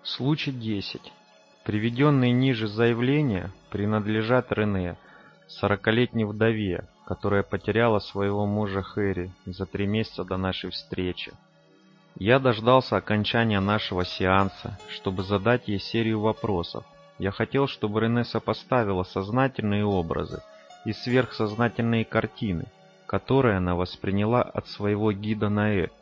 Случай 10. Приведенные ниже заявления принадлежат Рене, 40-летней вдове, которая потеряла своего мужа Хэри за 3 месяца до нашей встречи. Я дождался окончания нашего сеанса, чтобы задать ей серию вопросов. Я хотел, чтобы Рене сопоставила сознательные образы и сверхсознательные картины, которые она восприняла от своего гида Наэт.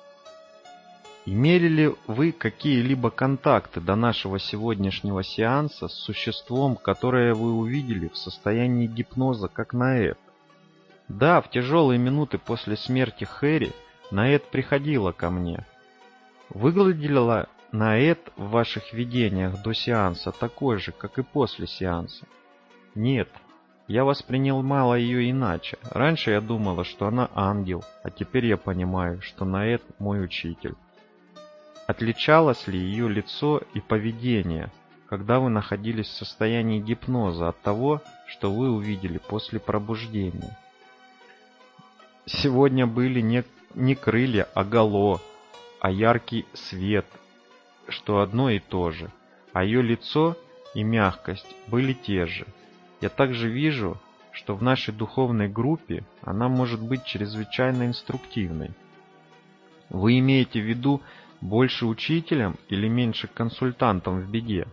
Имели ли вы какие-либо контакты до нашего сегодняшнего сеанса с существом, которое вы увидели в состоянии гипноза, как Наэт? Да, в тяжелые минуты после смерти Хэри Наэт приходила ко мне. Выглядела Наэт в ваших видениях до сеанса такой же, как и после сеанса? Нет, я воспринимала ее иначе. Раньше я думала, что она ангел, а теперь я понимаю, что Наэт мой учитель. Отличалось ли ее лицо и поведение, когда вы находились в состоянии гипноза, от того, что вы увидели после пробуждения? Сегодня были не крылья, а гало, а яркий свет, что одно и то же, а ее лицо и мягкость были те же. Я также вижу, что в нашей духовной группе она может быть чрезвычайно инструктивной. Вы имеете в виду больше учителем или меньше консультантом в беде?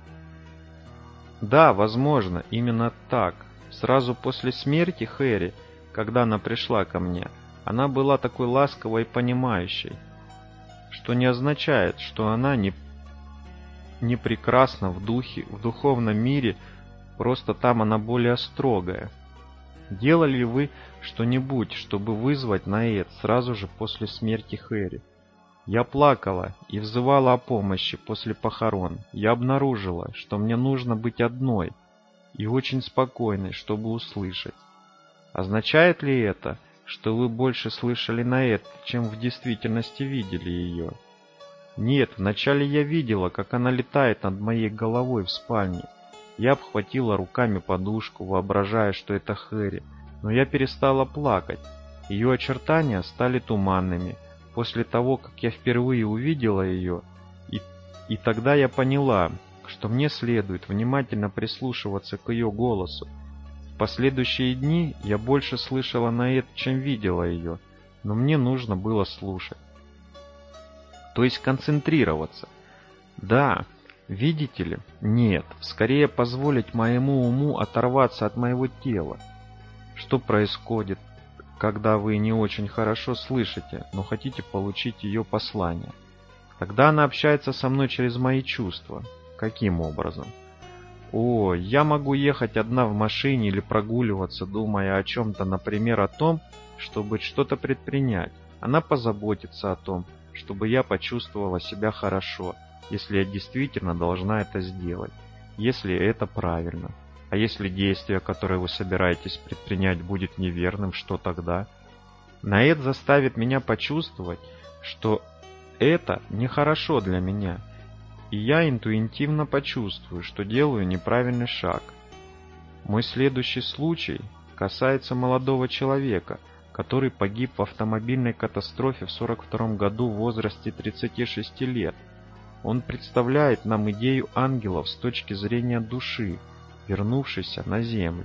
Да, возможно, именно так. Сразу после смерти Хэри, когда она пришла ко мне, она была такой ласковой и понимающей, что не означает, что она не прекрасна в духе, в духовном мире, просто там она более строгая. Делали ли вы что-нибудь, чтобы вызвать Наэт сразу же после смерти Хэри? Я плакала и взывала о помощи после похорон. Я обнаружила, что мне нужно быть одной и очень спокойной, чтобы услышать. Означает ли это, что вы больше слышали Наэт, чем в действительности видели ее? Нет, вначале я видела, как она летает над моей головой в спальне. Я обхватила руками подушку, воображая, что это Хэри, но я перестала плакать. Ее очертания стали туманными после того, как я впервые увидела ее, и тогда я поняла, что мне следует внимательно прислушиваться к ее голосу. В последующие дни я больше слышала Наэт, чем видела ее, но мне нужно было слушать. То есть концентрироваться. Да, видите ли? Нет, скорее позволить моему уму оторваться от моего тела. Что происходит, когда вы не очень хорошо слышите, но хотите получить ее послание? Тогда она общается со мной через мои чувства. Каким образом? О, я могу ехать одна в машине или прогуливаться, думая о чем-то, например, о том, чтобы что-то предпринять. Она позаботится о том, чтобы я почувствовала себя хорошо, если я действительно должна это сделать, если это правильно. А если действие, которое вы собираетесь предпринять, будет неверным, что тогда? Наэт заставит меня почувствовать, что это нехорошо для меня, и я интуитивно почувствую, что делаю неправильный шаг. Мой следующий случай касается молодого человека, который погиб в автомобильной катастрофе в 1942 году в возрасте 36 лет. Он представляет нам идею ангелов с точки зрения души, вернувшейся на землю.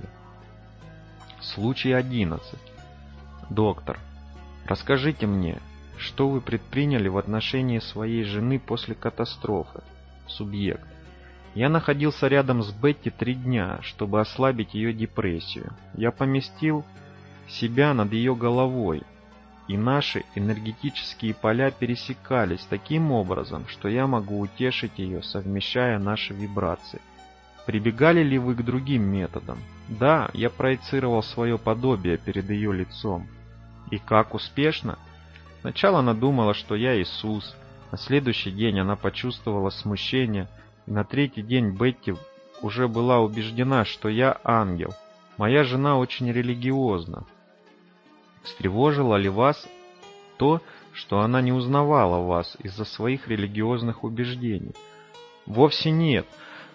Случай 11. Доктор, расскажите мне, что вы предприняли в отношении своей жены после катастрофы? Субъект. Я находился рядом с Бетти 3 дня, чтобы ослабить ее депрессию. Я поместил себя над ее головой, и наши энергетические поля пересекались таким образом, что я могу утешить ее, совмещая наши вибрации. Прибегали ли вы к другим методам? Да, я проецировал свое подобие перед ее лицом. И как успешно? Сначала она думала, что я Иисус. На следующий день она почувствовала смущение. И на 3-й день Бетти уже была убеждена, что я ангел. Моя жена очень религиозна. Встревожило ли вас то, что она не узнавала вас из-за своих религиозных убеждений? Вовсе нет.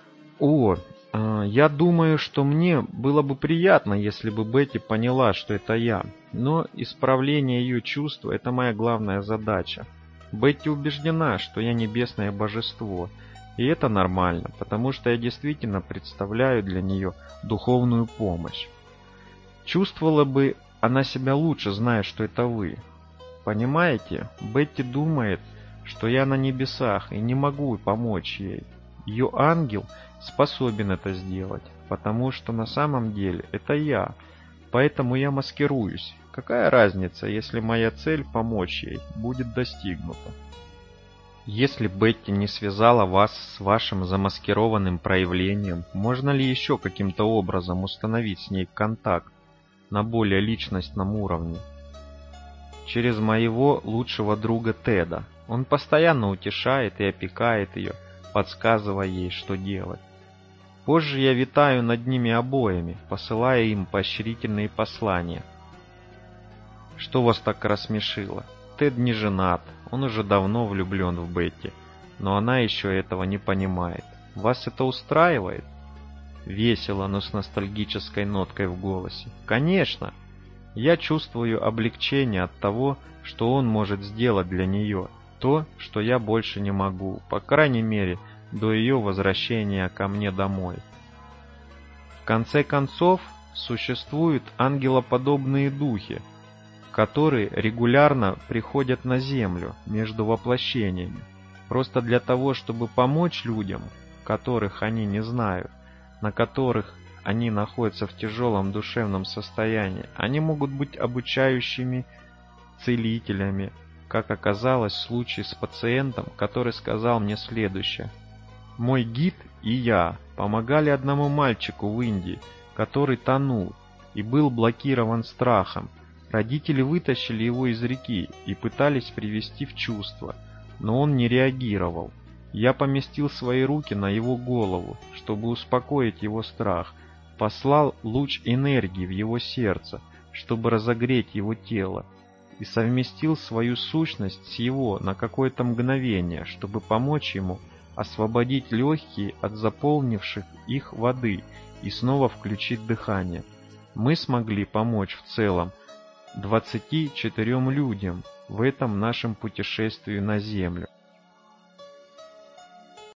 Я думаю, что мне было бы приятно, если бы Бетти поняла, что это я. Но исправление ее чувств – это моя главная задача. Бетти убеждена, что я небесное божество. И это нормально, потому что я действительно представляю для нее духовную помощь. Чувствовала бы она себя лучше, зная, что это вы. Понимаете, Бетти думает, что я на небесах и не могу помочь ей. Ее ангел способен это сделать, потому что на самом деле это я. Поэтому я маскируюсь. Какая разница, если моя цель помочь ей будет достигнута? Если Бетти не связала вас с вашим замаскированным проявлением, можно ли еще каким-то образом установить с ней контакт на более личностном уровне? Через моего лучшего друга Теда. Он постоянно утешает и опекает ее, подсказывая ей, что делать. Позже я витаю над ними обоими, посылая им поощрительные послания. Что вас так рассмешило? Тед не женат, он уже давно влюблен в Бетти, но она еще этого не понимает. Вас это устраивает? Весело, но с ностальгической ноткой в голосе. Конечно! Я чувствую облегчение от того, что он может сделать для нее, то, что я больше не могу, по крайней мере, до ее возвращения ко мне домой. В конце концов, существуют ангелоподобные духи, которые регулярно приходят на Землю между воплощениями, просто для того, чтобы помочь людям, которых они не знают, на которых они находятся в тяжелом душевном состоянии. Они могут быть обучающими целителями, как оказалось в случае с пациентом, который сказал мне следующее. Мой гид и я помогали одному мальчику в Индии, который тонул и был блокирован страхом. Родители вытащили его из реки и пытались привести в чувство, но он не реагировал. Я поместил свои руки на его голову, чтобы успокоить его страх, послал луч энергии в его сердце, чтобы разогреть его тело, и совместил свою сущность с его на какое-то мгновение, чтобы помочь ему освободить легкие от заполнивших их воды и снова включить дыхание. Мы смогли помочь в целом 24 людям в этом нашем путешествии на Землю.